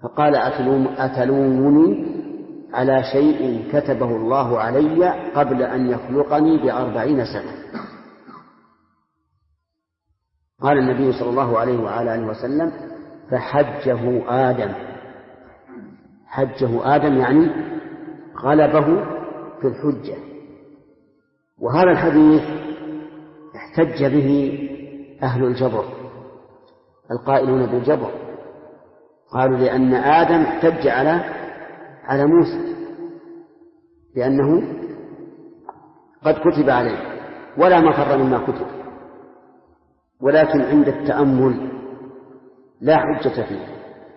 فقال أتلومني على شيء كتبه الله علي قبل أن يخلقني ب40 سنة. قال النبي صلى الله عليه وعلى آله وسلم فحجه آدم. حجه آدم يعني غلبه في الحجة. وهذا الحديث احتج به أهل الجبر القائلون بالجبر، قالوا لأن آدم احتج على موسى لأنه قد كتب عليه ولا مفر مما كتب، ولكن عند التأمل لا حجة فيه.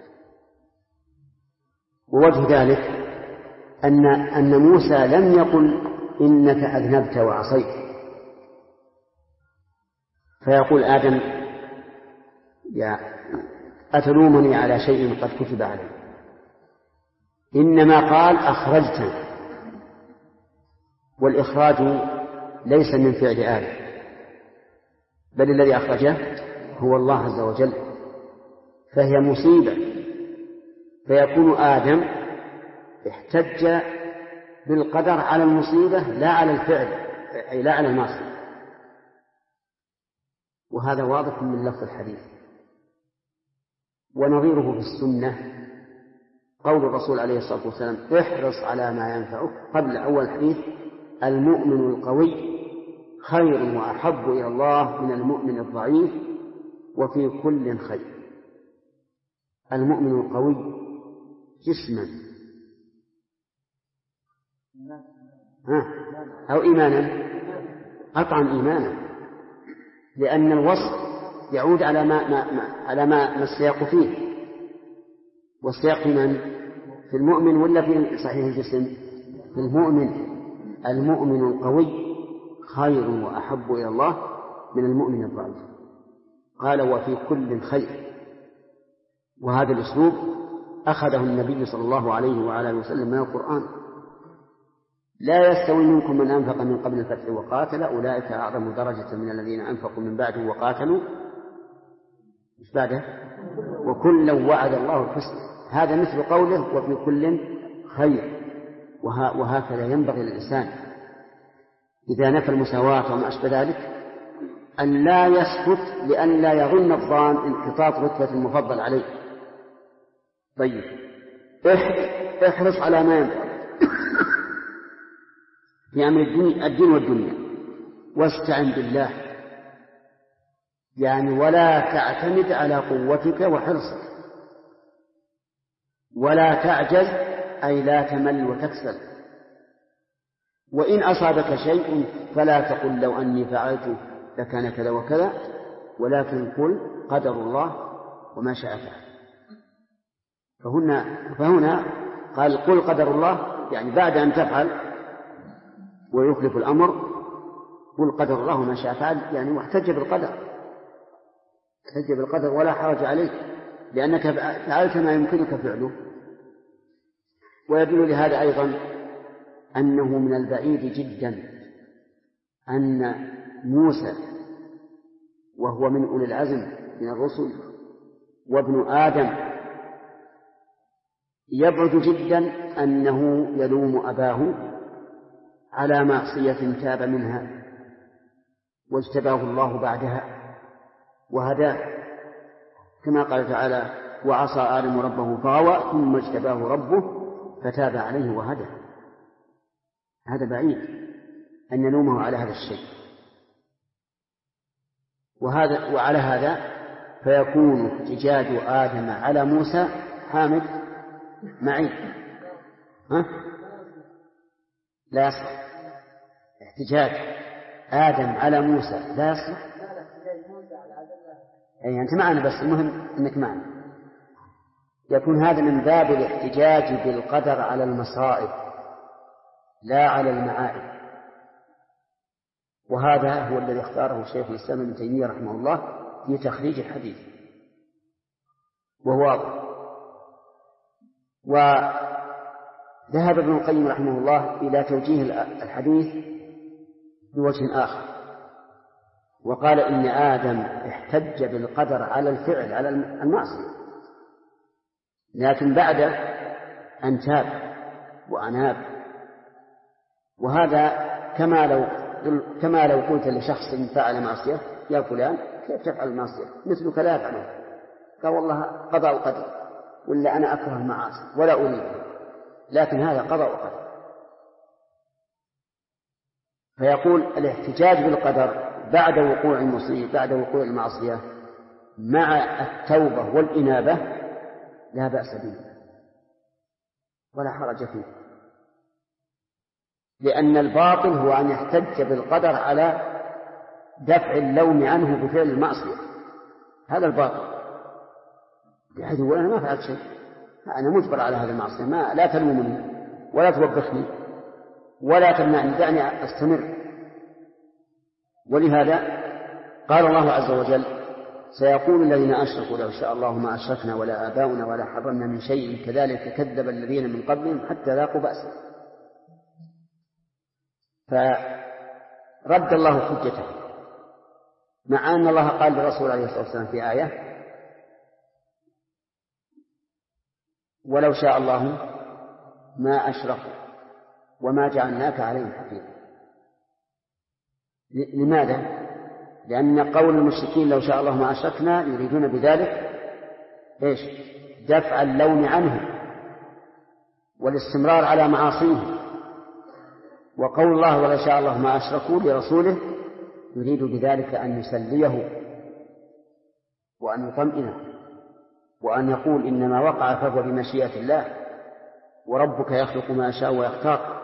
ووجه ذلك أن موسى لم يقل إنك أذنبت وعصيت، فيقول آدم يا أتلومني على شيء قد كتب علي، إنما قال أخرجت، والإخراج ليس من فعل آدم بل الذي أخرجه هو الله عز وجل، فهي مصيبة. فيكون آدم احتج بالقدر على المصيبة لا على الفعل، أي لا على المعصية. وهذا واضح من لفظ الحديث. ونظيره في السنة قول الرسول عليه الصلاة والسلام احرص على ما ينفعك قبل أول الحديث المؤمن القوي خير وأحب إلى الله من المؤمن الضعيف وفي كل خير. المؤمن القوي جسما أو إيمانا، قطعا إيمانا، لأن الوصف يعود على ما السياق فيه، والسياق في من؟ في المؤمن ولا في صحيح الجسم؟ في المؤمن. المؤمن القوي خير وأحب إلى الله من المؤمن الضعيف. قال وفي كل خير. وهذا الأسلوب أخذه النبي صلى الله عليه وعلى آله وسلم من القرآن. لا يستوي منكم من أنفق من قبل الفتح وقاتل أولئك أعظم درجة من الذين أنفقوا من بعده وقاتلوا مش بعده وكلا وعد الله الحسنى. هذا مثل قوله وفي كل خير. وهكذا ينبغي للإنسان إذا نفى المساواة وما أشبه ذلك أن لا يسكت لأن لا يظن الظان انحطاط رتبة المفضل عليه. طيب احرص على ما ينفع في أمر الدين والدنيا واستعن بالله، يعني ولا تعتمد على قوتك وحرصك، ولا تعجز أي لا تمل وتكسل. وإن أصابك شيء فلا تقل لو أني فعلت لكان كذا وكذا، ولكن قل قدر الله وما شاء فعل. فهنا قال قل قدر الله، يعني بعد أن تفعل ويخلف الأمر قل قدر الله وما شاء فعل، يعني واحتج بالقدر، احتج بالقدر ولا حرج عليك لأنك فعلت ما يمكنك فعله. ويدل لهذا أيضا أنه من البعيد جدا أن موسى وهو من أولي العزم من الرسل وابن آدم يبعد جدا أنه يلوم أباه على معصية تاب منها واجتباه الله بعدها وهداه، كما قال تعالى وعصى آدم ربه فغوى ثم اجتباه ربه فتاب عليه وهدى. هذا بعيد أن يلومه على هذا الشيء. وعلى هذا فيكون احتجاج آدم على موسى حامد معي لا يصلح. احتجاج آدم على موسى لا يصلح. أي أنت معنا بس المهم أنك معنا. يكون هذا من باب الاحتجاج بالقدر على المصائب لا على المعائب. وهذا هو الذي اختاره الشيخ الإسلام ابن تيمية رحمه الله في تخريج الحديث، وهو واضح. وذهب ابن القيم رحمه الله إلى توجيه الحديث بوجه آخر، وقال إن آدم احتج بالقدر على الفعل على المعصية، لكن بعد أن تاب وأناب. وهذا كما لو قلت لشخص فعل معصية: يا فلان كيف تفعل المعصية؟ مثلك لا يفعله. قال: والله قضاء وقدر، ولا أنا أكره المعاصي ولا أريدها، لكن هذا قضاء وقدر. فيقول الاحتجاج بالقدر بعد وقوع المصيبة، بعد وقوع المعصية، مع التوبة والإنابة لا بأس به ولا حرج فيه، لأن الباطل هو أن يحتج بالقدر على دفع اللوم عنه بفعل المعصية. هذا الباطل، بحيث يقول: أنا ما فعلت شيء، أنا مجبر على هذه المعصية، لا تلومني ولا توبخني ولا تمنعني، دعني أستمر. ولهذا قال الله عز وجل: سيقول الذين أشركوا لو شاء الله ما أشركنا ولا آباؤنا ولا حرمنا من شيء كذلك كذب الذين من قبلهم حتى ذاقوا بأسا. فرد الله حجته، مع أن الله قال للرسول عليه الصلاة والسلام في آية: ولو شاء الله ما أشركوا وما جعلناك عليهم حفيظا. لماذا؟ لأن قول المشركين لو شاء الله ما أشركنا يريدون بذلك إيش؟ دفع اللوم عنه والاستمرار على معاصيه. وقول الله ولو شاء الله ما أشركوا لرسوله يريد بذلك أن يسليه وأن يطمئنه وأن يقول: إنما وقع فهو بمشيئة الله وربك يخلق ما يشاء ويختار.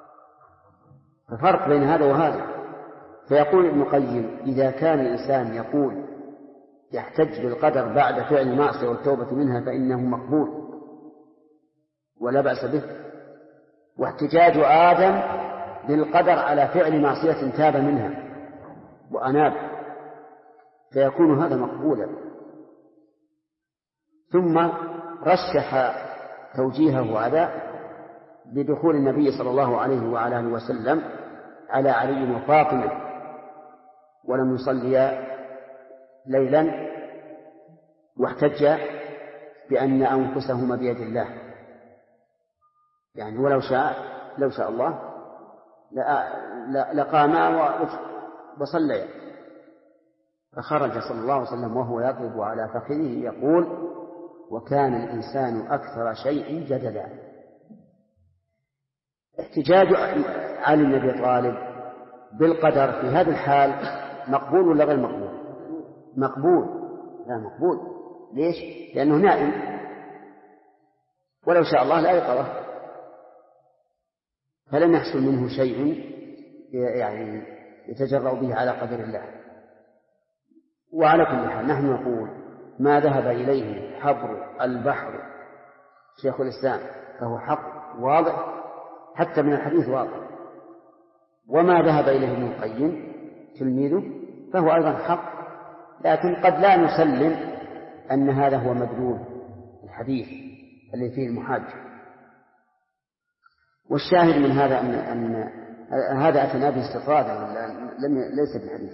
ففرق بين هذا وهذا. فيقول ابن القيم: إذا كان الإنسان يقول يحتج بالقدر بعد فعل المعصية والتوبة منها فإنه مقبول ولا بأس به. واحتجاج آدم بالقدر على فعل معصية تاب منها وأناب، فيكون هذا مقبولا. ثم رشح توجيهه هذا بدخول النبي صلى الله عليه وعلى آله وسلم على علي وفاطمة ولم يصليا ليلا، واحتج بأن أنفسهما بيد الله، يعني ولو شاء الله لقاما وصليا. فخرج صلى الله عليه وسلم وهو يضرب على فخذه يقول: وكان الإنسان أكثر شيء جدلا. احتجاج علي بن أبي طالب بالقدر في هذه الحال مقبول ولا غير مقبول؟ مقبول. لا مقبول. ليش؟ لأنه نائم، ولو شاء الله لا يقظه، فلم يحصل منه شيء يعني يتجرأ به على قدر الله. وعلى كل حال نحن نقول: ما ذهب إليه حبر البحر شيخ الإسلام فهو حق واضح، حتى من الحديث واضح. وما ذهب إليه ابن القيم تلميذه فهو أيضا حق، لكن قد لا نسلم أن هذا هو مدلول الحديث الذي فيه المحاجة. والشاهد من هذا أن هذا أتنا به استطرادا ليس بالحديث.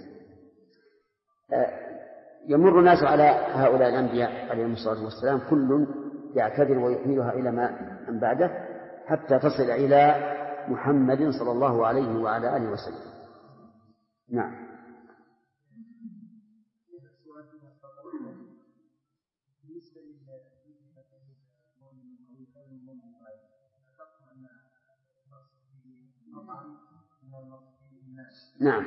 يمر الناس على هؤلاء الأنبياء عليهم الصلاة والسلام كل يعتذر ويحملها إلى من بعده حتى تصل إلى محمد صلى الله عليه وعلى آله وسلم. نعم. نعم.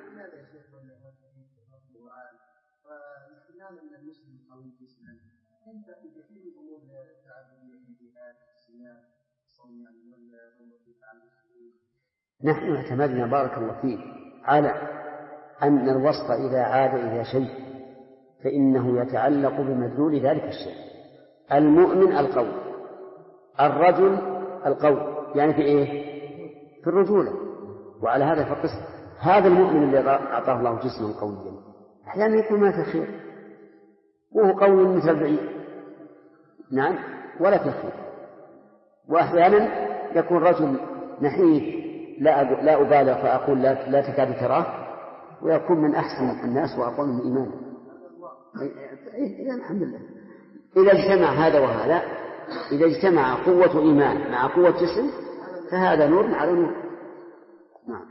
نحن اعتمدنا بارك الله فيك على أن الوصف إذا عاد إلى شيء فإنه يتعلق بمدلول ذلك الشيء. المؤمن القوي، الرجل القوي، يعني في إيه؟ في الرجولة. وعلى هذا فقس هذا المؤمن الذي أعطاه الله جسما قويا أحيانا يكون ما في خير وهو قوي مثل البعير، نعم، ولا تخير. وأحيانا يكون رجل نحيف لا أبالغ فأقول لا تكاد تراه، ويكون من أحسن الناس وأقوم من إيمانه. الحمد لله. إذا اجتمع هذا وهذا إذا اجتمع قوة إيمان مع قوة جسم فهذا نور على نور. نعم.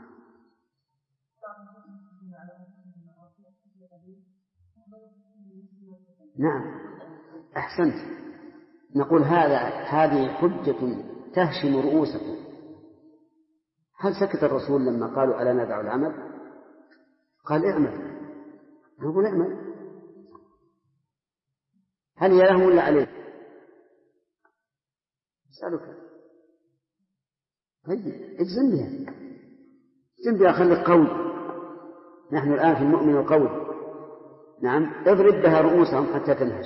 نعم أحسنت. نقول هذه حجة تهشم رؤوسكم. هل سكت الرسول لما قالوا ألا ندع العمل؟ قال اعمل. نقول اعمل. هل هي لهم ولا عليه؟ أسألك. طيب اجزم بها، اجزم بها، خليك قول. نحن الآن في المؤمن القول. نعم اضرب بها رؤوسهم حتى تنهش.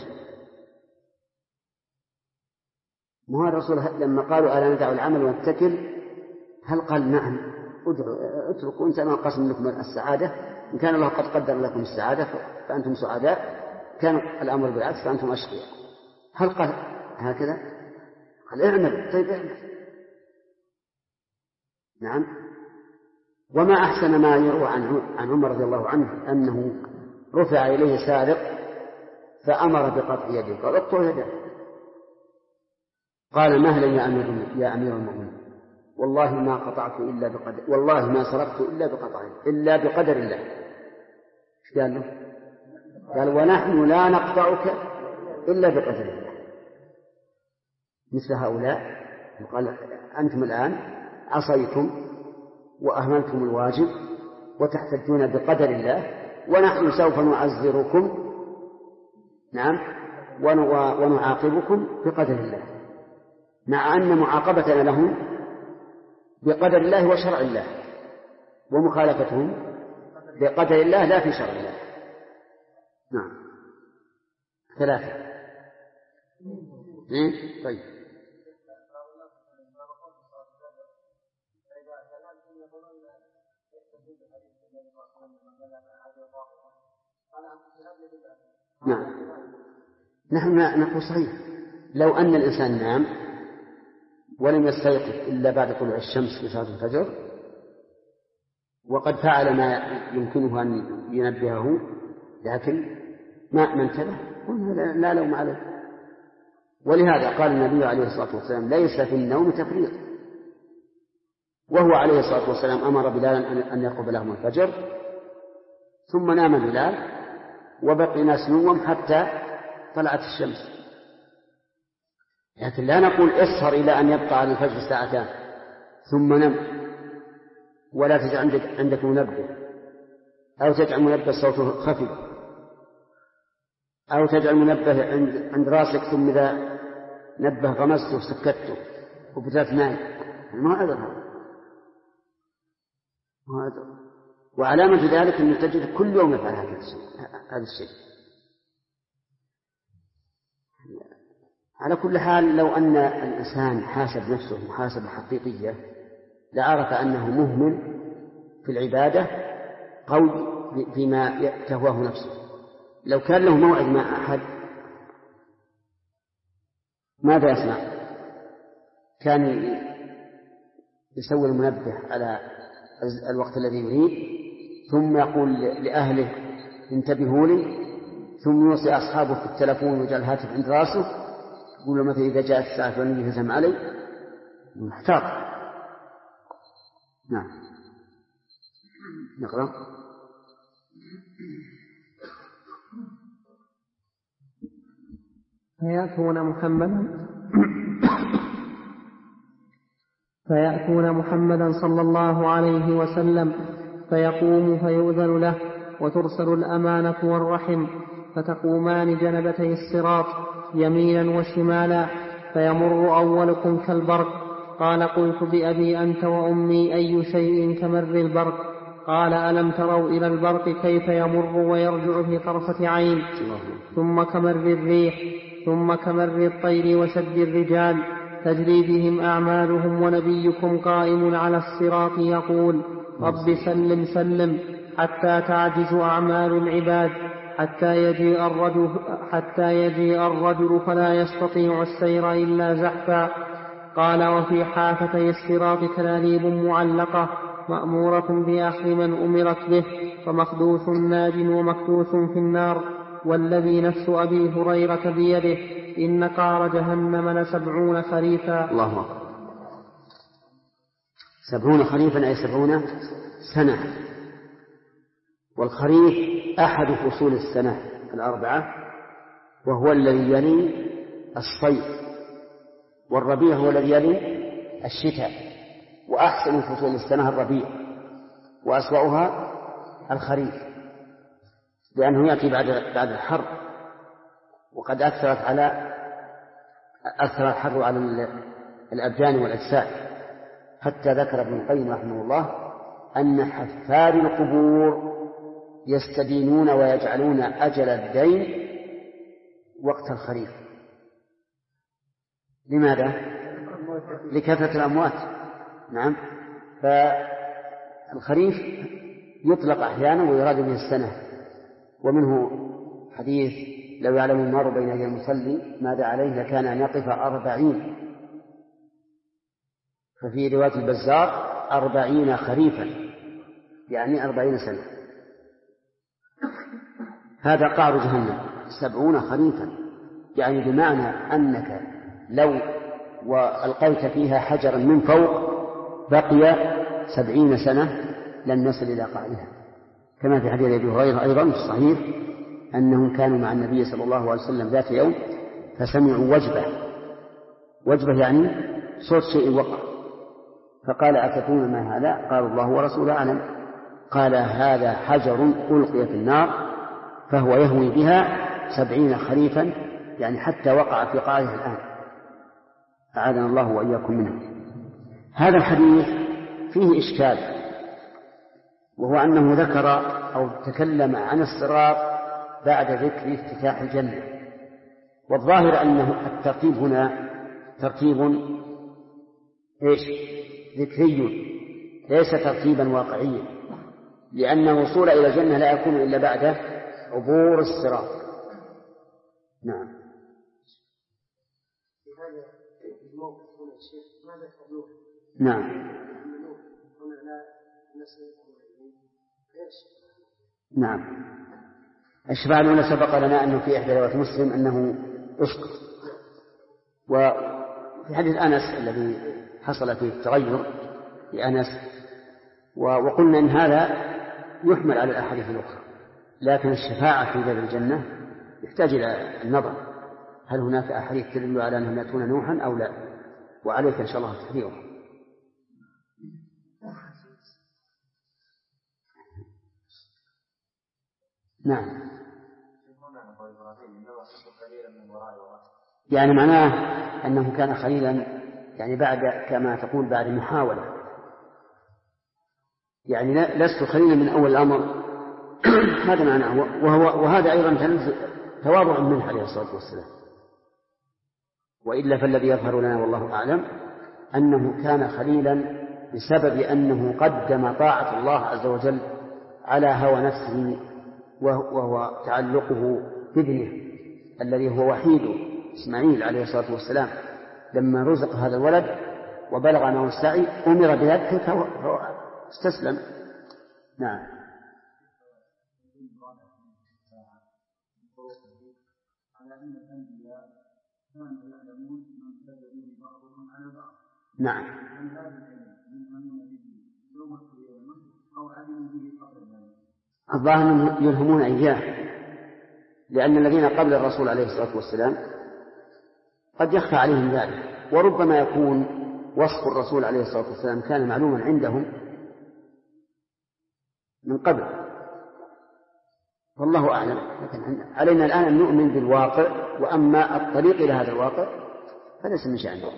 ما الرسول لما قالوا ألا ندع العمل ونتكل هل قال نعم اتركوا إن ما قسم لكم السعادة، إن كان الله قد قدر لكم السعادة فأنتم سعداء، كان الأمر بالعكس فأنتم أشقياء. هل قال هكذا؟ قال اعمل. طيب اعمل. نعم. وما أحسن ما يروى عن عمر رضي الله عنه أنه رفع إليه سارق فأمر بقطع يده، قال اقطع يده. قال مهلا يا أمير المؤمنين، والله ما قطعت إلا بقدر، والله ما سرقت إلا بقدر الله. ايش قال له؟ قال ونحن لا نقطعك إلا بقدر الله. مثل هؤلاء قال أنتم الآن عصيتم وأهملتم الواجب وتحتجون بقدر الله، ونحن سوف نعذركم نعم ونعاقبكم بقدر الله، مع أن معاقبتنا لهم بقدر الله وشرع الله، ومخالفتهم بقدر الله لا في شرع الله. نعم. 3. طيب. نعم. نحن نقول صحيح. لو أن الإنسان نام ولم يستيقظ إلا بعد طلوع الشمس في صلاة الفجر وقد فعل ما يمكنه أن ينبهه لكن ما انتبه، قلنا لا لوم عليه. ولهذا قال النبي عليه الصلاة والسلام ليس في النوم تفريط، وهو عليه الصلاة والسلام أمر بلالا أن يقرب لهم الفجر، ثم نام بلال وبقي ناس نوم حتى طلعت الشمس. لكن لا نقول اسهر إلى أن يبقى على الفجر 2 ساعات ثم نم، ولا تجعل عندك منبه، أو تجعل منبه صوته خفي، أو تجعل منبه عند راسك ثم إذا نبه غمسته وسكته وبدأت نايم. ما أدرها. وعلامة ذلك أن تجد كل يوم يفعل هذا الشيء. على كل حال لو أن الإنسان حاسب نفسه محاسبة حقيقية لعرف أنه مهمل في العبادة قوي فيما تهواه نفسه. لو كان له موعد مع أحد ماذا يصنع؟ كان يسوي المنبه على الوقت الذي يريد، ثم يقول لأهله انتبهوا لي، ثم يوصي أصحابه في التلفون ويجعل الهاتف عند راسه، يقول له مثلا إذا جاءت الساعة الفلانية فسم علي، محتاط. نعم. نقرأ. فيأتون محمدا صلى الله عليه وسلم فيقوم فيؤذن له، وترسل الأمانة والرحم، فتقومان جنبتي الصراط يمينا وشمالا، فيمر أولكم كالبرق. قال قلت بأبي أنت وأمي أي شيء كمر البرق؟ قال ألم تروا إلى البرق كيف يمر ويرجع في طرفة عين؟ ثم كمر الريح، ثم كمر الطير وشد الرجال، تجري بهم أعمالهم، ونبيكم قائم على الصراط يقول رب سلم سلم، حتى تعجز أعمال العباد، حتى يجيء الرجل فلا يستطيع السير إلا زحفا. قال وفي حافتي الصراط كلاليب معلقة مأمورة بأخذ من أمرت به، فمخدوث ناج ومكدوث في النار، والذي نفس أبي هريرة بيده إن قعر جهنم ل70 خريفا. الله أكبر. 70 خريفا أي 70 سنة. والخريف أحد فصول السنة 4، وهو الذي يلي الصيف، والربيع هو الذي يلي الشتاء. وأحسن فصول السنة الربيع، وأسوأها الخريف، لأنه يأتي بعد الحر، وقد أثر الحر على الأبدان والأجساد، حتى ذكر ابن القيم رحمه الله أن حفار القبور يستدينون ويجعلون أجل الدين وقت الخريف. لماذا؟ لكثرة الأموات. نعم. فالخريف يطلق أحيانا ويراد به السنة. ومنه حديث لو يعلم المرء بين يدي المصلي ماذا عليه لكان أن يقف 40. ففي رواية البزار 40 خريفا، يعني 40 سنة. هذا قعر جهنم 70 خريفا، يعني بمعنى أنك لو وألقيت فيها حجرا من فوق بقي 70 سنة لم يصل إلى قعرها، كما في حديث أبي هريرة أيضا في الصحيح أنهم كانوا مع النبي صلى الله عليه وسلم ذات يوم فسمعوا وجبة يعني صوت شيء وقع، فقال أتدرون ما هذا؟ قالوا الله ورسوله أعلم. قال هذا حجر ألقي في النار فهو يهوي بها 70 خريفا، يعني حتى وقع في قعره الآن، أعاذنا الله وإياكم منه. هذا الحديث فيه إشكال، وهو أنه ذكر أو تكلم عن الصراط بعد ذكر افتتاح الجنة، والظاهر أنه الترتيب هنا ترتيب ذكري ليس ترتيبا واقعيا، لأن الوصول إلى الجنة لا يكون إلا بعد عبور الصراط. نعم. نعم. نعم. الشفاعة الأولى سبق لنا أنه في إحدى روايات مسلم أنه أسقط، وفي حديث أنس الذي حصل فيه التغير لأنس، وقلنا إن هذا يحمل على الأحاديث الأخرى، لكن الشفاعة في باب الجنة يحتاج إلى النظر، هل هناك أحاديث تدل على أنهم يأتون نوحا أو لا، وعليك إن شاء الله تحريره. نعم. يعني معناه أنه كان خليلا، يعني بعد كما تقول بعد محاولة، يعني لست خليلا من أول الأمر. هذا معناه، وهذا أيضا تواضع منه عليه الصلاة والسلام. وإلا فالذي يظهر لنا والله أعلم أنه كان خليلا بسبب أنه قدم طاعة الله عز وجل على هوى نفسه، وهو تعلقه بابنه الذي هو وحيد إسماعيل عليه الصلاة والسلام. لما رزق هذا الولد وبلغ معه السعي أمر بذلك فاستسلم. نعم. نعم. الظاهر يلهمون إياه، لأن الذين قبل الرسول عليه الصلاة والسلام قد يخفى عليهم ذلك، وربما يكون وصف الرسول عليه الصلاة والسلام كان معلوما عندهم من قبل، والله أعلم. لكن علينا الآن أن نؤمن بالواقع، وأما الطريق إلى هذا الواقع فليس من شأنه.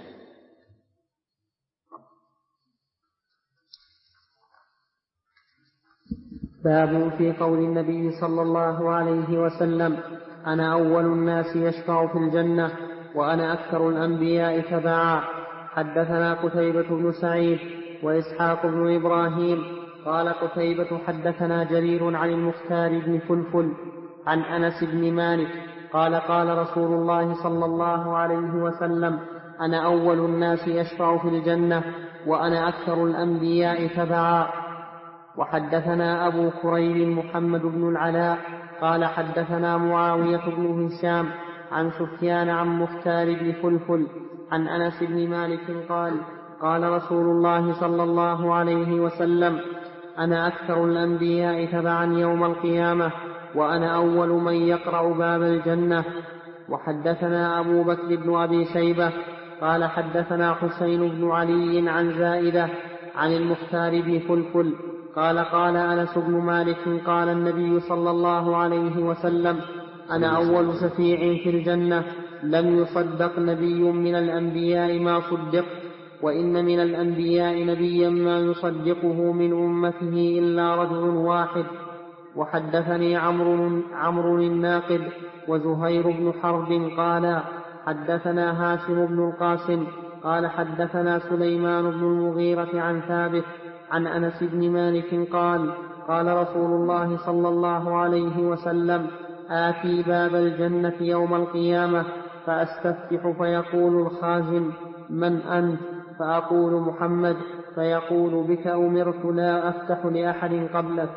باب في قول النبي صلى الله عليه وسلم أنا أول الناس يشفع في الجنة وأنا أكثر الأنبياء تبعا. حدثنا قتيبة بن سعيد وإسحاق بن إبراهيم قال قتيبة حدثنا جرير عن المختار بن فلفل عن أنس بن مالك قال قال رسول الله صلى الله عليه وسلم أنا أول الناس يشفع في الجنة وأنا أكثر الأنبياء تبعا. وحدثنا أبو كريب محمد بن العلاء قال حدثنا معاوية بن هشام عن سفيان عن مختار بن فلفل عن أنس بن مالك قال قال رسول الله صلى الله عليه وسلم أنا أكثر الأنبياء تبعا يوم القيامة وأنا أول من يقرأ باب الجنة. وحدثنا أبو بكر بن أبي شيبة قال حدثنا حسين بن علي عن زائدة عن المختار بن فلفل قال قال أنس بن مالك قال النبي صلى الله عليه وسلم أنا أول شفيع في الجنة لم يصدق نبي من الأنبياء ما صدق وإن من الأنبياء نبيا ما يصدقه من أمته إلا رجل واحد. وحدثني عمرو الناقد وزهير بن حرب قال حدثنا هاشم بن القاسم قال حدثنا سليمان بن المغيرة عن ثابت عن أنس بن مالك قال قال رسول الله صلى الله عليه وسلم آتي باب الجنة يوم القيامة فأستفتح فيقول الخازن من أنت؟ فأقول محمد فيقول بك أمرت لا أفتح لأحد قبلك.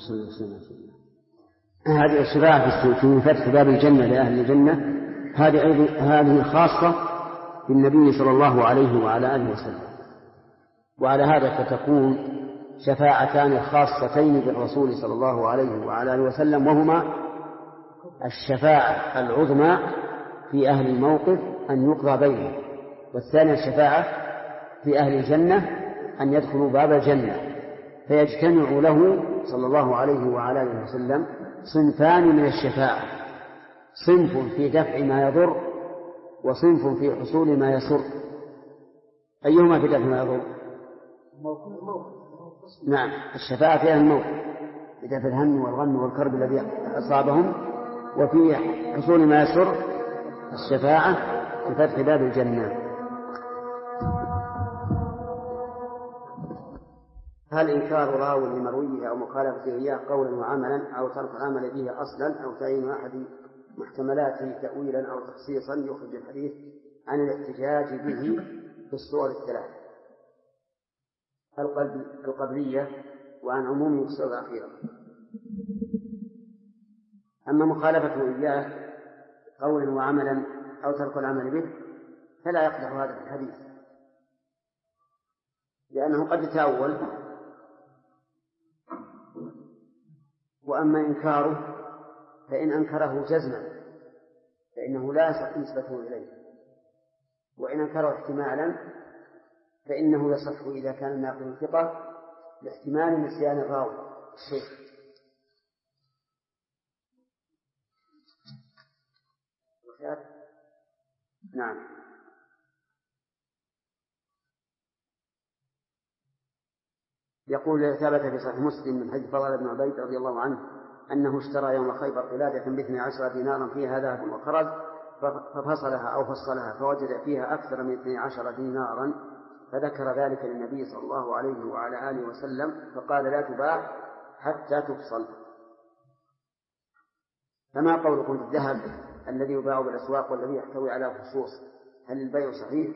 هذه الشفاعة في فتح باب الجنة لأهل الجنة هذه خاصة بالنبي صلى الله عليه وعلى آله وسلم. وعلى هذا فتكون شفاعتان خاصتين بالرسول صلى الله عليه وعلى آله وسلم، وهما الشفاعة العظمى في أهل الموقف أن يقضى بينهم، والثانية الشفاعة في أهل الجنة أن يدخلوا باب الجنة، فيجتمع له صلى الله عليه وعلى آله وسلم صنفان من الشفاعة: صنف في دفع ما يضر، وصنف في حصول ما يسر. أيهما في دفع ما يضر؟ نعم، الشفاعة في أهل الموقف بدفع الهم والغم والكرب الذي أصابهم، وفي حصول ما يسر الشفاعة في فتح باب الجنة. هل إنكار راو لمرويه أو مخالفته إياه قولا وعملا أو ترك العمل به أصلا أو تعيين أحد محتملاته تأويلا أو تخصيصا يخرج الحديث عن الاحتجاج به في الصور الثلاث: القبلية وعن عموم الصور الأخيرة. أما مخالفته إياه قولا وعملا أو ترك العمل به فلا يقدح هذا في الحديث، لأنه قد يتأول. وأما إنكاره فإن أنكره جزما فإنه لا يصح نسبته إليه، وإن أنكره احتمالا فإنه يصح إذا كان الناقل ثقة لاحتمال نسيان الراوي الشيخ. نعم. يقول ثبت في صحيح مسلم من حديث فضل بن عبيد رضي الله عنه أنه اشترى يوم خيبر قلادة ب12 دينارا فيها ذهب وخرز، ففصلها أو فصلها فوجد فيها أكثر من 12 دينارا، فذكر ذلك للنبي صلى الله عليه وعلى آله وسلم فقال لا تباع حتى تفصل. فما قولكم بالذهب الذي يباع بالأسواق والذي يحتوي على خصوص، هل البيع صحيح؟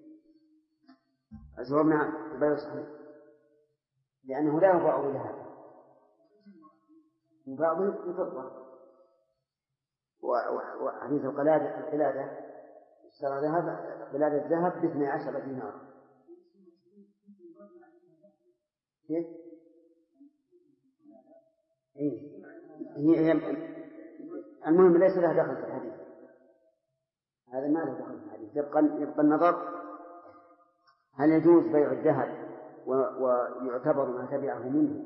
الجواب نعم، البيع صحيح، لأنه لا يباع بذهب، يباع بفضة. وحديث القلادة اشترى قلادة ذهب ب12 دينار. كيف؟ هي المهم ليس له دخل في الحديث، هذا ما له دخل في الحديث. يبقى النظر هل يجوز بيع الذهب ويعتبر ما تبعه منه،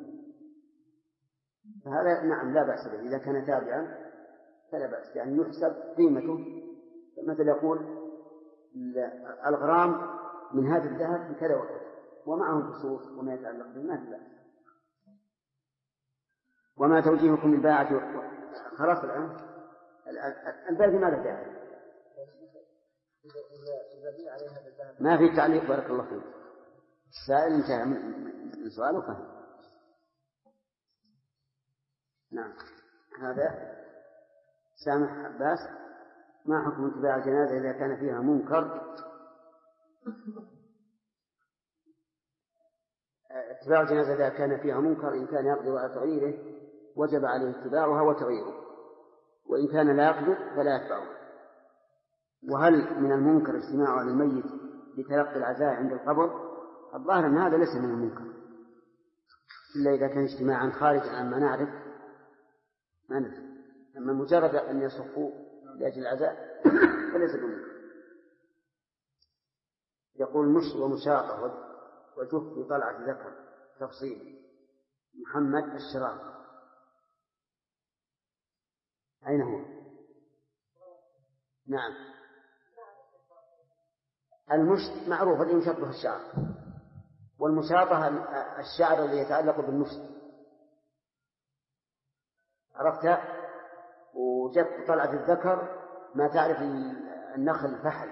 فهذا نعم لا بأس به إذا كان تابعا فلا بأس، لأن يحسب قيمته. مثل يقول الغرام من هذا الذهب بكذا وكذا ومعه خصوص وما يتعلق به ما في بأس. وما توجيهكم للباعة خلاص الآن الباقي ما له داعي، ما في تعليق. بارك الله فيك. السائل انتهى من سؤاله فهم. نعم. هذا سامح عباس: ما حكم اتباع الجنازة إذا كان فيها منكر؟ اتباع الجنازة إذا كان فيها منكر إن كان يقدر على تغييره وجب عليه اتباعها وتغييره، وإن كان لا يقدر فلا يتبعه. وهل من المنكر اجتماع على الميت لتلقي العزاء عند القبر؟ الظاهر أن هذا ليس من المنكر، إلا إذا كان اجتماعا خارجا عما نعرف ما ندري، أما مجرد أن يصفوا لأجل العزاء فليس بمنكر. يقول مش ومشاطة وجف بطلعة ذكر تفصيل محمد الشراق، أين هو؟ نعم، المشط معروف الذي يشبه الشعر، والمشاطة الشعر الذي يتعلق بالمشط، عرفت؟ وجف طلعة الذكر ما تعرف النخل الفحل،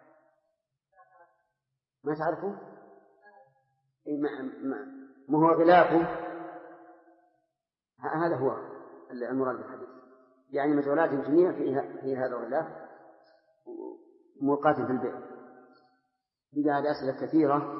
ما تعرفه؟ ما هو غلافه، هذا هو المراد بالحديث، يعني مجالات جميع في هذا الغلاف ملقاة في البئر. إذا هذه أسئلة كثيرة.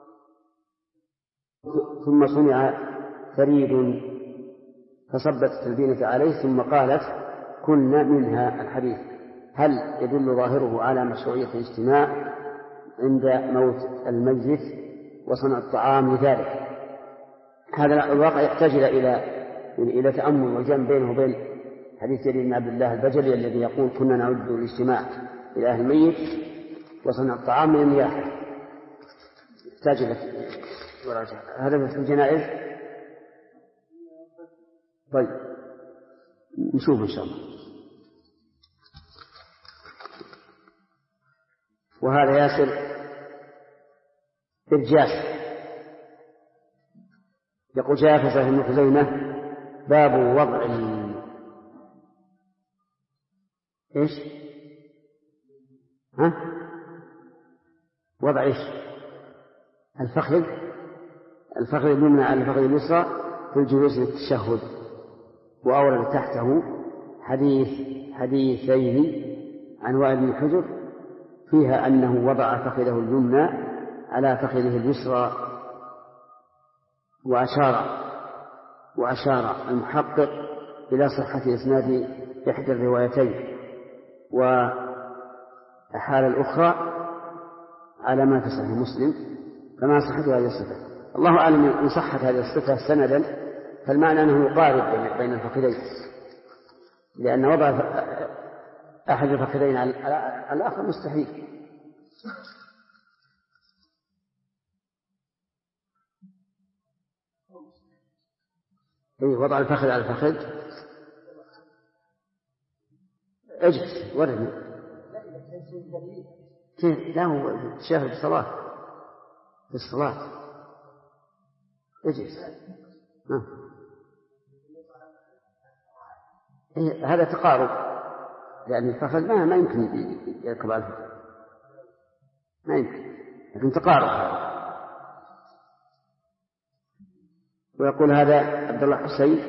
ثم صنع فريد فصبت التلبينة عليه ثم قالت كنا منها الحديث، هل يدل ظاهره على مشروعية الاجتماع عند موت الميت وصنع الطعام لذلك؟ هذا الواقع يحتاج إلى تأمل وجمع بينه وبين حديث جرير بن عبد الله البجلي الذي يقول كنا نعد الاجتماع إلى أهل الميت وصنع الطعام من النياحة، يحتاج إلى مراجعة. هذا في الجنائز. طيب نشوف إن شاء الله. وهذا ياسر إرجاس يقول جاء في صحيح ابن خزيمة باب وضع إيش؟ وضع إيش؟ الفخذ اليمنى على الفخذ اليسرى في الجلوس للتشهد، وأورد تحته حديثين عن وائل بن حجر فيها أنه وضع فخذه اليمنى على فخذه اليسرى، وأشار المحقق إلى صحة إسناد إحدى الروايتين، وأحال الأخرى على ما في صحيح مسلم كما صحت هذه الصفة. الله أعلم إن صحت هذه الصفة سندا، فالمعنى أنه يقارب بين الفخذين، لأن وضع أحد الفخذين على الآخر مستحيل. وضع الفخذ على الفخذ اجلس ورني لا هو تشاهد في الصلاة اجلس. هذا تقارب، لأن الفخذ ما يمكن يركب على الفخذ، ما يمكن، لكن تقارب. ويقول هذا عبد الله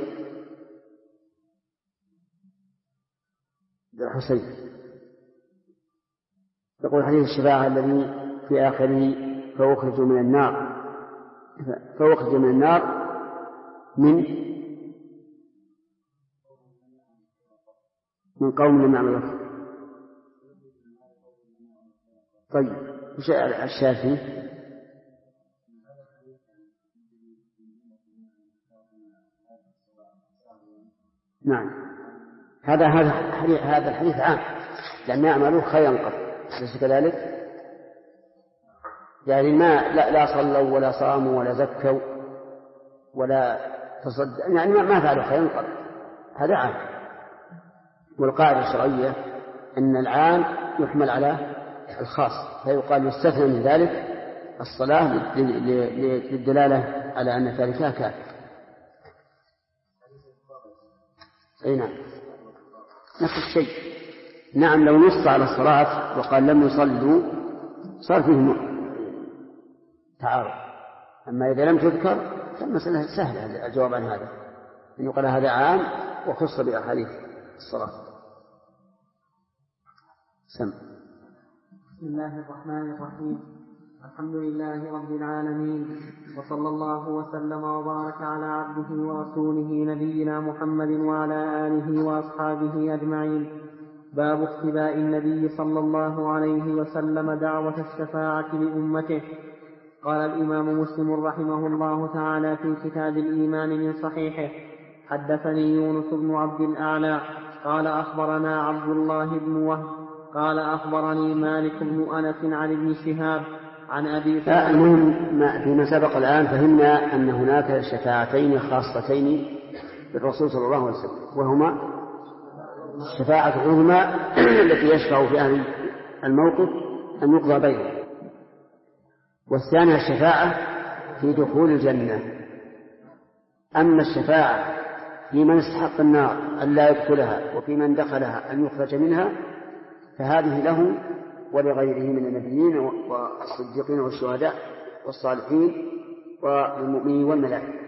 حسين يقول حديث الشفاعة الذي في آخره فأخرج من النار من قوم لم يعملوا. طيب وش الشافعي؟ نعم، هذا الحديث عام، لأن يعملوا خيرا قط، أليس كذلك؟ يعني لا صلوا ولا صاموا ولا زكوا ولا تصدقوا، يعني ما فعلوا خيرا قط، هذا عام. والقاعدة الشرعية أن العام يحمل على الخاص، فيقال يستثنى من ذلك الصلاة للدلالة على أن تاركها كافر. أي نعم، نفس الشيء. نعم، لو نص على الصلاة وقال لم يصلوا صار فيه تعارض، أما إذا لم تذكر فالمسألة سهلة الجواب عن هذا، أن يقال هذا عام وخص بأحاديث الصلاة. بسم الله الرحمن الرحيم. الحمد لله رب العالمين، وصلى الله وسلم وبارك على عبده ورسوله نبينا محمد وعلى آله وأصحابه أجمعين. باب اختباء النبي صلى الله عليه وسلم دعوة الشفاعة لأمته. قال الإمام مسلم رحمه الله تعالى في كتاب الإيمان من صحيحه: حدثني يونس بن عبد الأعلى قال أخبرنا عبد الله بن وهب قال أخبرني مالك بن أنس عن ابن شهاب عن أبي سعيد. المهم فيما سبق الآن فهمنا أن هناك شفاعتين خاصتين بالرسول صلى الله عليه وسلم، وهما الشفاعة العظمى التي يشفع في أهل الموقف أن يقضى بينهم، والثانية الشفاعة في دخول الجنة. أما الشفاعة في من استحق النار أن لا يدخلها وفي من دخلها أن يخرج منها فهذه له ولغيره من النبيين والصديقين والشهداء والصالحين والمؤمنين والملائكة.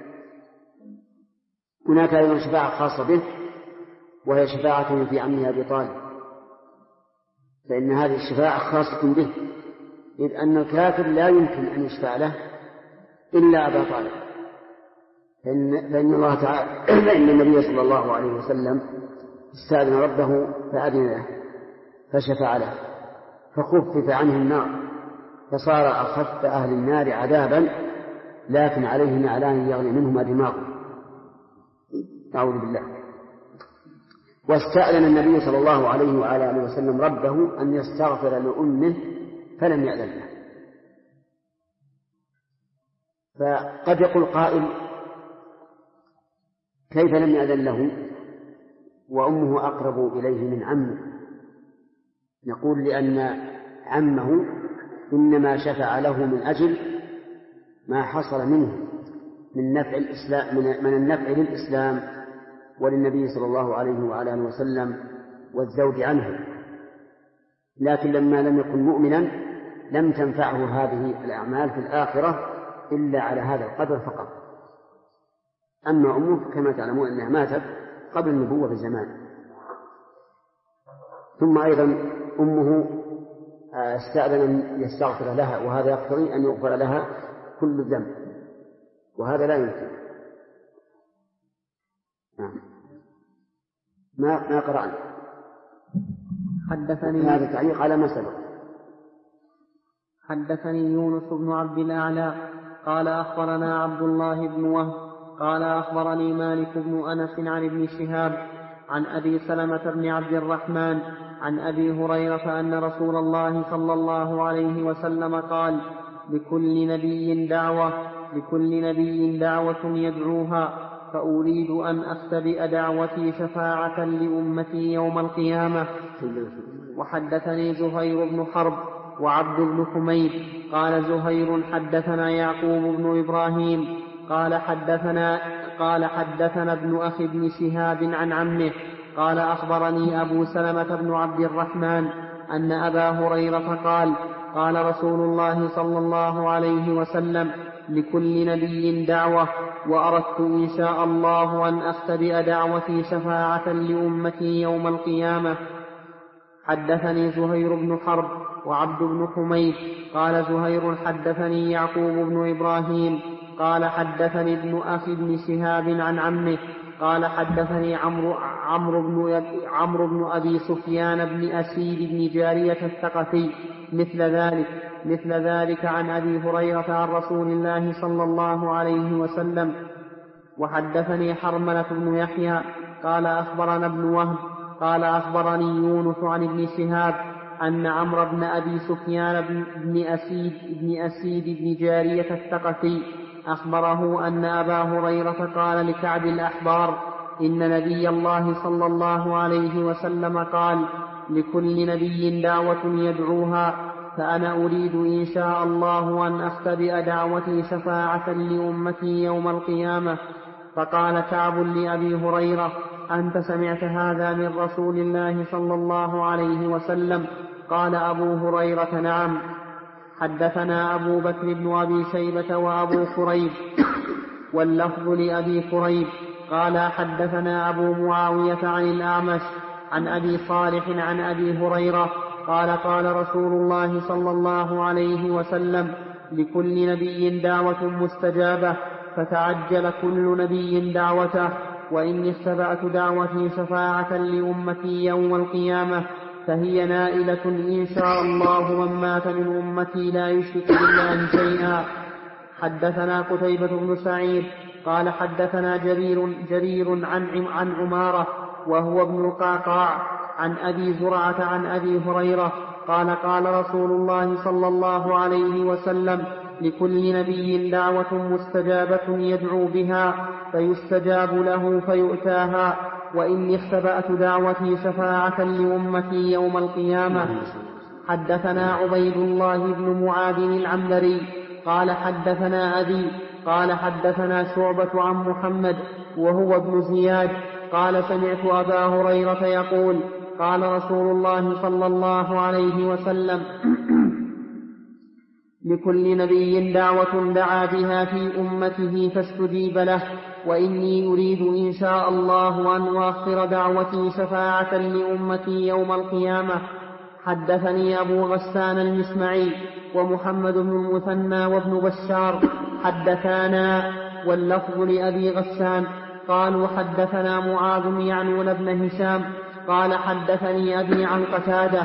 هناك أيضا شفاعة خاصة به، وهي شفاعة في عمه أبي طالب، فإن هذه الشفاعة خاصة به، إذ أن الكافر لا يمكن أن يشفع له إلا أبا طالب، فإن الله تعالى فإن النبي صلى الله عليه وسلم استأذن ربه فأذن له فشفع له فخفف عنه النار فصار أخف أهل النار عذابا، لكن عليه نعلان يغلي منهما دماغه، أعوذ بالله. واستأذن النبي صلى الله عليه وعلى آله وسلم ربه أن يستغفر لأمه فلم يأذن له. فقد يقول قائل: كيف لم يأذن له وأمه أقرب إليه من عمه؟ نقول: لأن عمه إنما شفع له من أجل ما حصل منه من نفع الإسلام، من النفع للإسلام وللنبي صلى الله عليه وعلى آله وسلم والزوج عنه، لكن لما لم يكن مؤمنا لم تنفعه هذه الأعمال في الآخرة إلا على هذا القدر فقط. أما أمه كما تعلمون أنها ماتت قبل النبوة بزمان. ثم أيضا أمه استأذن أن يستغفر لها، وهذا يقتضي أن يغفر لها كل ذنب، وهذا لا يمكن. ما قرأنا. حدثني هذا التعليق على ما سبق. حدثني يونس بن عبد الأعلى قال أخبرنا عبد الله بن وهب قال أخبرني مالك بن أنس عن ابن شهاب عن أبي سلمة بن عبد الرحمن عن أبي هريرة أن رسول الله صلى الله عليه وسلم قال: لكل نبي دعوة يدعوها، فأريد أن أختبئ دعوتي شفاعة لأمتي يوم القيامة. وحدثني زهير بن حرب وعبد بن حميد قال زهير: حدثنا يعقوب بن إبراهيم قال حدثنا ابن أخي بن شهاب عن عمه قال أخبرني أبو سلمة بن عبد الرحمن أن أبا هريرة قال: قال رسول الله صلى الله عليه وسلم: لكل نبي دعوة، وأردت إن شاء الله أن أختبئ دعوتي شفاعة لأمتي يوم القيامة. حدثني زهير بن حرب وعبد بن حميد قال زهير: حدثني يعقوب بن إبراهيم قال حدثني ابن أخي بن شهاب عن عمه قال حدثني عمرو بن أبي سفيان بن أسيد بن جارية الثقفي مثل ذلك عن أبي هريرة عن رسول الله صلى الله عليه وسلم. وحدثني حرملة بن يحيى قال أخبرنا ابن وهب قال أخبرني يونس عن ابن شهاب أن عمرو بن أبي سفيان بن أسيد بن جارية الثقفي أخبره أن أبا هريرة قال لكعب الأحبار: إن نبي الله صلى الله عليه وسلم قال: لكل نبي دعوة يدعوها، فأنا أريد إن شاء الله أن أختبئ دعوتي شفاعة لأمتي يوم القيامة. فقال كعب لأبي هريرة: أنت سمعت هذا من رسول الله صلى الله عليه وسلم؟ قال أبو هريرة: نعم. حدثنا أبو بكر بن أبي شيبة وأبو كريب، واللفظ لأبي كريب قال حدثنا أبو معاوية عن الأعمش عن أبي صالح عن أبي هريرة قال: قال رسول الله صلى الله عليه وسلم: لكل نبي دعوة مستجابة، فتعجل كل نبي دعوته، وإني اختبأت دعوتي شفاعة لأمتي يوم القيامة فهي نائلة إن شاء الله من مات من أمتي لا يشرك بالله شيئا. حدثنا قتيبة بن سعيد قال حدثنا جرير عن عمارة وهو ابن القعقاع عن أبي زرعة عن أبي هريرة قال قال رسول الله صلى الله عليه وسلم لكل نبي دعوة مستجابة يدعو بها فيستجاب له فيؤتاها وإني اختبأت دعوتي شفاعة لأمتي يوم القيامة. حدثنا عبيد الله بن معاذ العنبري قال حدثنا أبي قال حدثنا شعبة عن محمد وهو ابن زياد قال سمعت أبا هريرة يقول قال رسول الله صلى الله عليه وسلم لكل نبي دعوة دعا بها في أمته فاستجيب له وإني أريد إن شاء الله أن أؤخر دعوتي شفاعة لأمتي يوم القيامة. حدثني أبو غسان المسمعي ومحمد بن المثنى وابن بشار حدثانا واللفظ لأبي غسان قالوا حدثنا معاذ يعنون ابن هشام قال حدثني أبي عن قتادة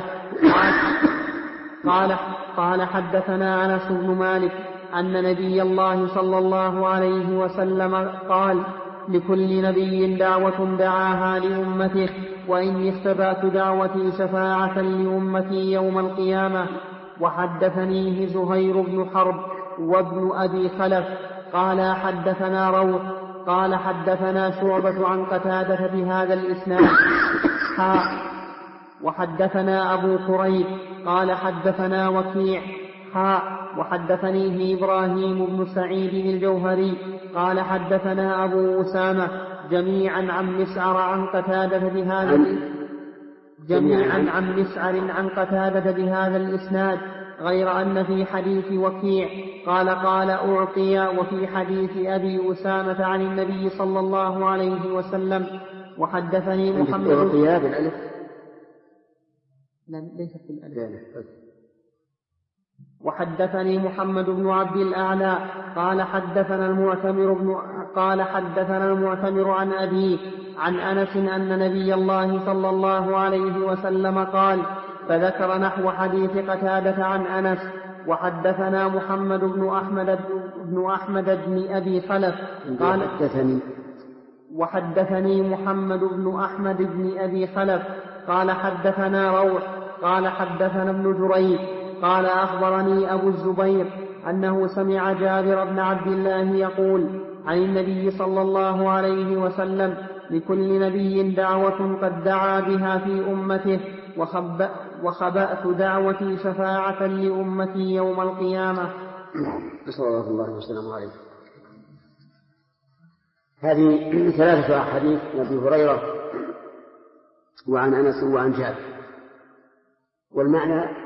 قال حدثنا أنس بن مالك أن نبي الله صلى الله عليه وسلم قال لكل نبي دعوة دعاها لأمته وإني اختبأت دعوتي شفاعة لأمتي يوم القيامة. وحدثنيه زهير بن حرب وابن أبي خلف قال حدثنا روح قال حدثنا شعبة عن قتادة بهذا الإسناد وحدثنا أبو كريب قال حدثنا وكيع وحدثنيه إبراهيم بن سعيد الجوهري قال حدثنا أبو أسامة جميعا عن مسعر عن قتادة بهذا الإسناد غير أن في حديث وكيع قال أعطي وفي حديث أبي أسامة عن النبي صلى الله عليه وسلم. وحدثني محمد أعطي بالألف ليست في الألف. وحدثني محمد بن عبد الأعلى قال حدثنا المعتمر عن أبيه عن أنس أن نبي الله صلى الله عليه وسلم قال فذكر نحو حديث قتادة عن أنس. وحدثنا محمد بن أحمد بن أبي خلف قال وحدثني محمد بن أحمد بن أبي خلف قال حدثنا روح قال حدثنا ابن جريج قال أخبرني أبو الزبير أنه سمع جابر بن عبد الله يقول عن النبي صلى الله عليه وسلم لكل نبي دعوة قد دعا بها في أمته وخبأت دعوتي شفاعة لأمتي يوم القيامة. صلى الله عليه وسلم عليه. هذه 3 أحاديث أبي هريرة وعن أنس وعن جابر والمعنى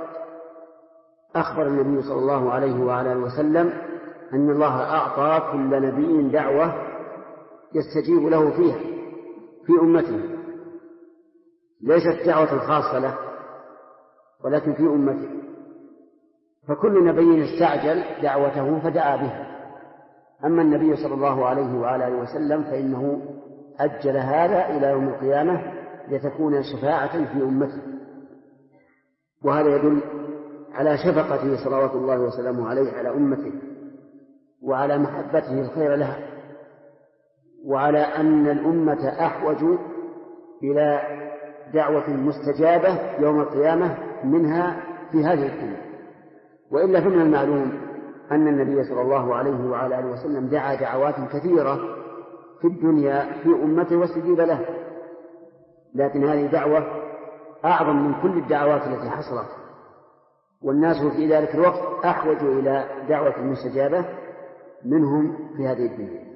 أخبر النبي صلى الله عليه وعلى آله وسلم أن الله أعطى كل نبي دعوة يستجيب له فيها في أمته ليست دعوة خاصة له ولكن في أمته فكل نبي استعجل دعوته فدعا بها. أما النبي صلى الله عليه وعلى آله وسلم فإنه أجل هذا إلى يوم القيامة لتكون شفاعة في أمته. وهذا يدل على شفقته صلوات الله وسلامه عليه على أمته وعلى محبته الخير لها وعلى أن الأمة أحوج إلى دعوة مستجابة يوم القيامة منها في هذه الدنيا. وإلا فمن المعلوم أن النبي صلى الله عليه وعلى آله وسلم دعا دعوات كثيرة في الدنيا في أمته واستجيب له، لكن هذه دعوة أعظم من كل الدعوات التي حصلت، والناس في ذلك الوقت أحوج إلى دعوة مستجابة منهم في هذه الدنيا.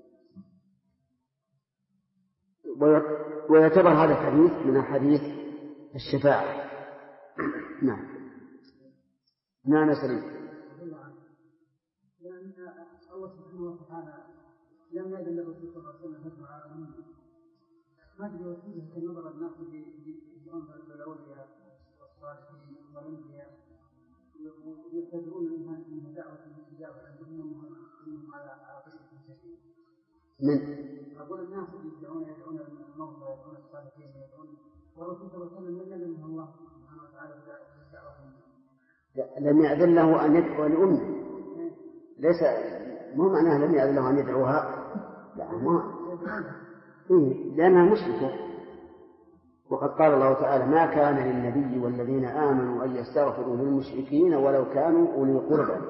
ويعتبر هذا الحديث من أحاديث الشفاعة. نعم سليم. لأن الله سبحانه وتعالى لم يأذن له في صلى الله عليه وسلم فتوى عالمين ما تجد وسيلة كنظر الناس بأنظر الأولياء والصالحين والأنبياء يعتبرون منها دعوة الاستجابة لأنهم على قصة شديد من يقول الناس يدعون الموتى ويدعون الصالحين ويدعون والرسول صلى الله عليه وسلم لم يأذن الله سبحانه وتعالى بدعوتهم. لم يأذن له أن يدعو لأمه، ليس مو معناه لم يأذن له أن يدعوها، لا لأنها مشركة. وقد قال الله تعالى: ما كان للنبي والذين آمنوا أن يستغفروا للمشركين ولو كانوا أولي قربى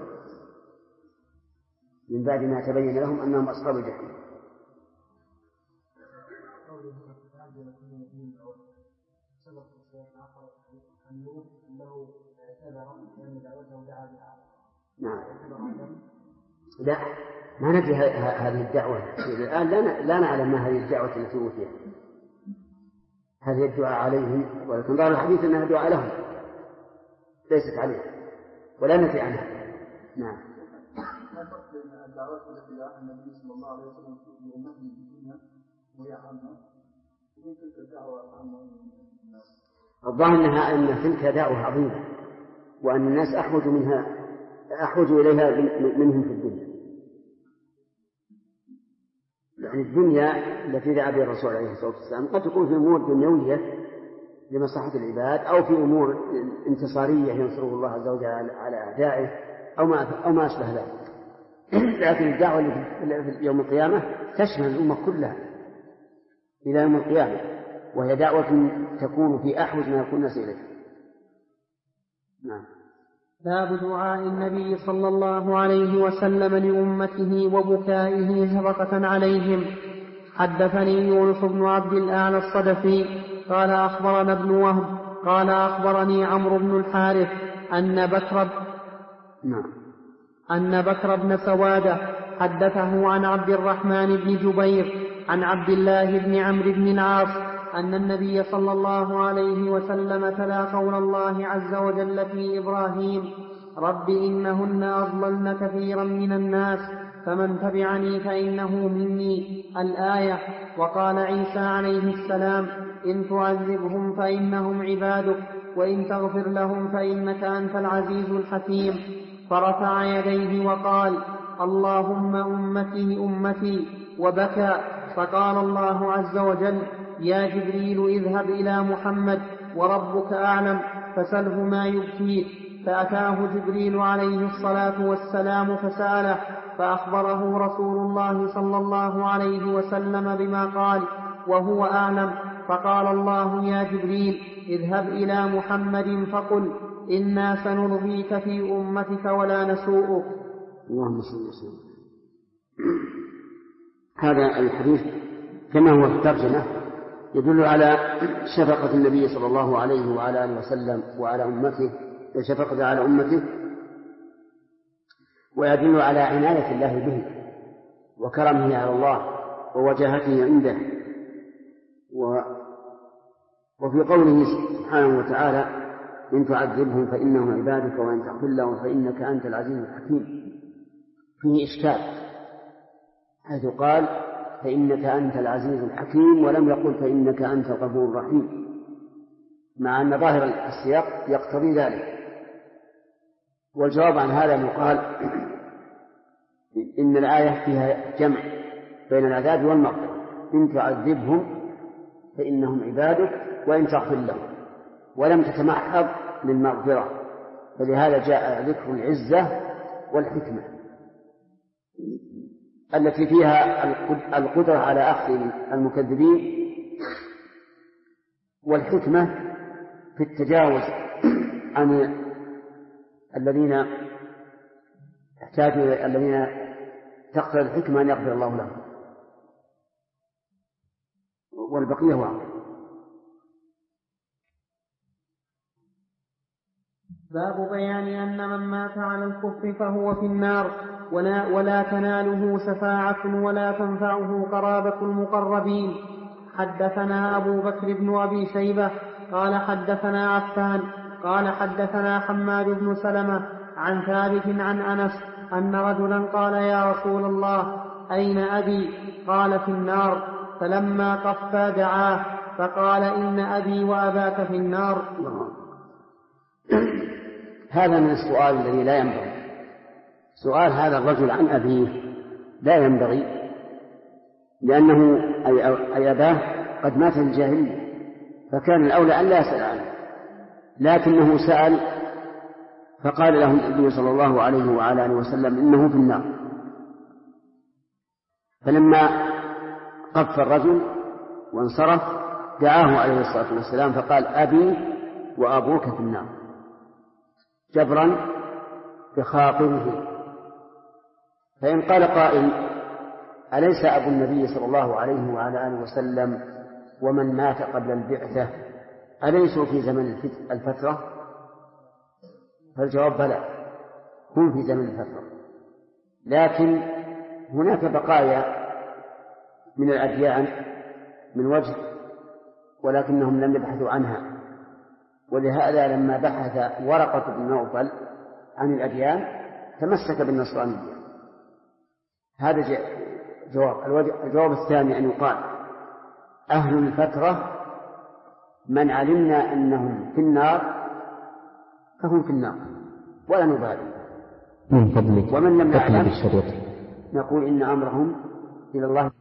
من بعد ما تبين لهم أنهم أصحاب الجحيم. نعم. لا، ما ندري هذه الدعوة الآن، لا نعلم ما هذه الدعوة التي أوتيها. هذه الدعاء عليهم، ولكن ظاهر الحديث أنها دعاء لهم ليست عليهم، ولا ندري عنها. نعم. ما فرق بين الدعوات التي دعاها النبي صلى الله عليه وسلم لأمته في الدنيا وهي عامة ومن تلك الدعوة عامة الناس؟ الظاهر أن تلك دعوة عظيمة، وأن الناس أحوج إليها منهم في الدنيا. يعني الدنيا التي دعا بها الرسول عليه الصلاة والسلام قد تكون في أمور دنيوية لمصلحة العباد، أو في أمور انتصارية ينصره الله عز وجل على أعدائه، أو ما أشبه ذلك. لكن الدعوة في يوم القيامة تشمل الأمة كلها إلى يوم القيامة، وهي دعوة تكون في أحوج ما يكون الناس إليه. نعم. باب دعاء النبي صلى الله عليه وسلم لأمته وبكائه شفقة عليهم. حدثني يونس بن عبد الأعلى الصدفي قال أخبرنا ابن وهب قال أخبرني عمرو بن الحارث أن بكر بن سوادة حدثه عن عبد الرحمن بن جبير عن عبد الله بن عمرو بن العاص أن النبي صلى الله عليه وسلم تلا قول الله عز وجل في إبراهيم: رب إنهن أضللن كثيرا من الناس فمن تبعني فإنه مني، الآية. وقال عيسى عليه السلام: إن تعذبهم فإنهم عبادك وإن تغفر لهم فإنك أنت العزيز الحكيم. فرفع يديه وقال: اللهم أمتي أمتي، وبكى. فقال الله عز وجل: يا جبريل اذهب إلى محمد وربك أعلم فسله ما يبكيه. فأتاه جبريل عليه الصلاة والسلام فسأله، فأخبره رسول الله صلى الله عليه وسلم بما قال وهو أعلم. فقال الله: يا جبريل اذهب إلى محمد فقل: إنا سنرضيك في أمتك ولا نسوءك. اللهم صل وسلم. هذا الحديث كما هو في الترجمة يدل على شفقة النبي صلى الله عليه وعلى آله وسلم وعلى أمته، شفقة على أمته، ويدل على عناية الله به وكرمه على الله ووجاهته عنده. وفي قوله سبحانه وتعالى: إن تعذبهم فإنهم عبادك وإن تغفر لهم فإنك أنت العزيز الحكيم، فيه إشكال، حيث قال: فإنك أنت العزيز الحكيم، ولم يقل فإنك أنت الغفور الرحيم، مع أن ظاهر السياق يقتضي ذلك. والجواب عن هذا يقال إن الآية فيها جمع بين العذاب والمغفرة: إن تعذبهم فإنهم عبادك وإن تغفر لهم، ولم تتمحض للمغفرة، فلهذا جاء ذكر العزة والحكمة التي فيها القدرة على أخذ المكذبين، والحكمة في التجاوز عن الذين يحتاجوا، الذين تقتضي الحكمة أن يغفر الله لهم، والبقية واضح. باب بيان أن من مات على الكفر فهو في النار ولا تناله شفاعة ولا تنفعه قرابة المقربين. حدثنا أبو بكر بن أبي شيبة قال حدثنا عفان قال حدثنا حماد بن سلمة عن ثابت عن أنس أن رجلا قال: يا رسول الله أين أبي؟ قال: في النار. فلما قفى دعاه فقال: إن أبي وأباك في النار. هذا من السؤال الذي لا ينبغي. سؤال هذا الرجل عن أبيه لا ينبغي، لأنه أي أباه قد مات في الجاهلية، فكان الأولى أن لا يسأل عنه، لكنه سأل فقال له النبي صلى الله عليه وعلى آله وسلم إنه في النار. فلما قف الرجل وانصرف دعاه عليه الصلاة والسلام فقال أبي وأبوك في النار جبرا بخاطره. فإن قال قائل أليس أبو النبي صلى الله عليه وعلى آله وسلم ومن مات قبل البعثة أليسوا في زمن الفترة؟ فالجواب بلى، هم في زمن الفترة، لكن هناك بقايا من الأديان من وجه ولكنهم لم يبحثوا عنها، ولهذا لما بحث ورقة بن نوفل عن الأديان تمسك بالنصرانية. هذا جواب. الجواب الثاني أن يقال أهل الفترة من علمنا أنهم في النار فهم في النار ولا نبالي، من فضلك ومن لم نعلم بالشريط نقول إن أمرهم إلى الله.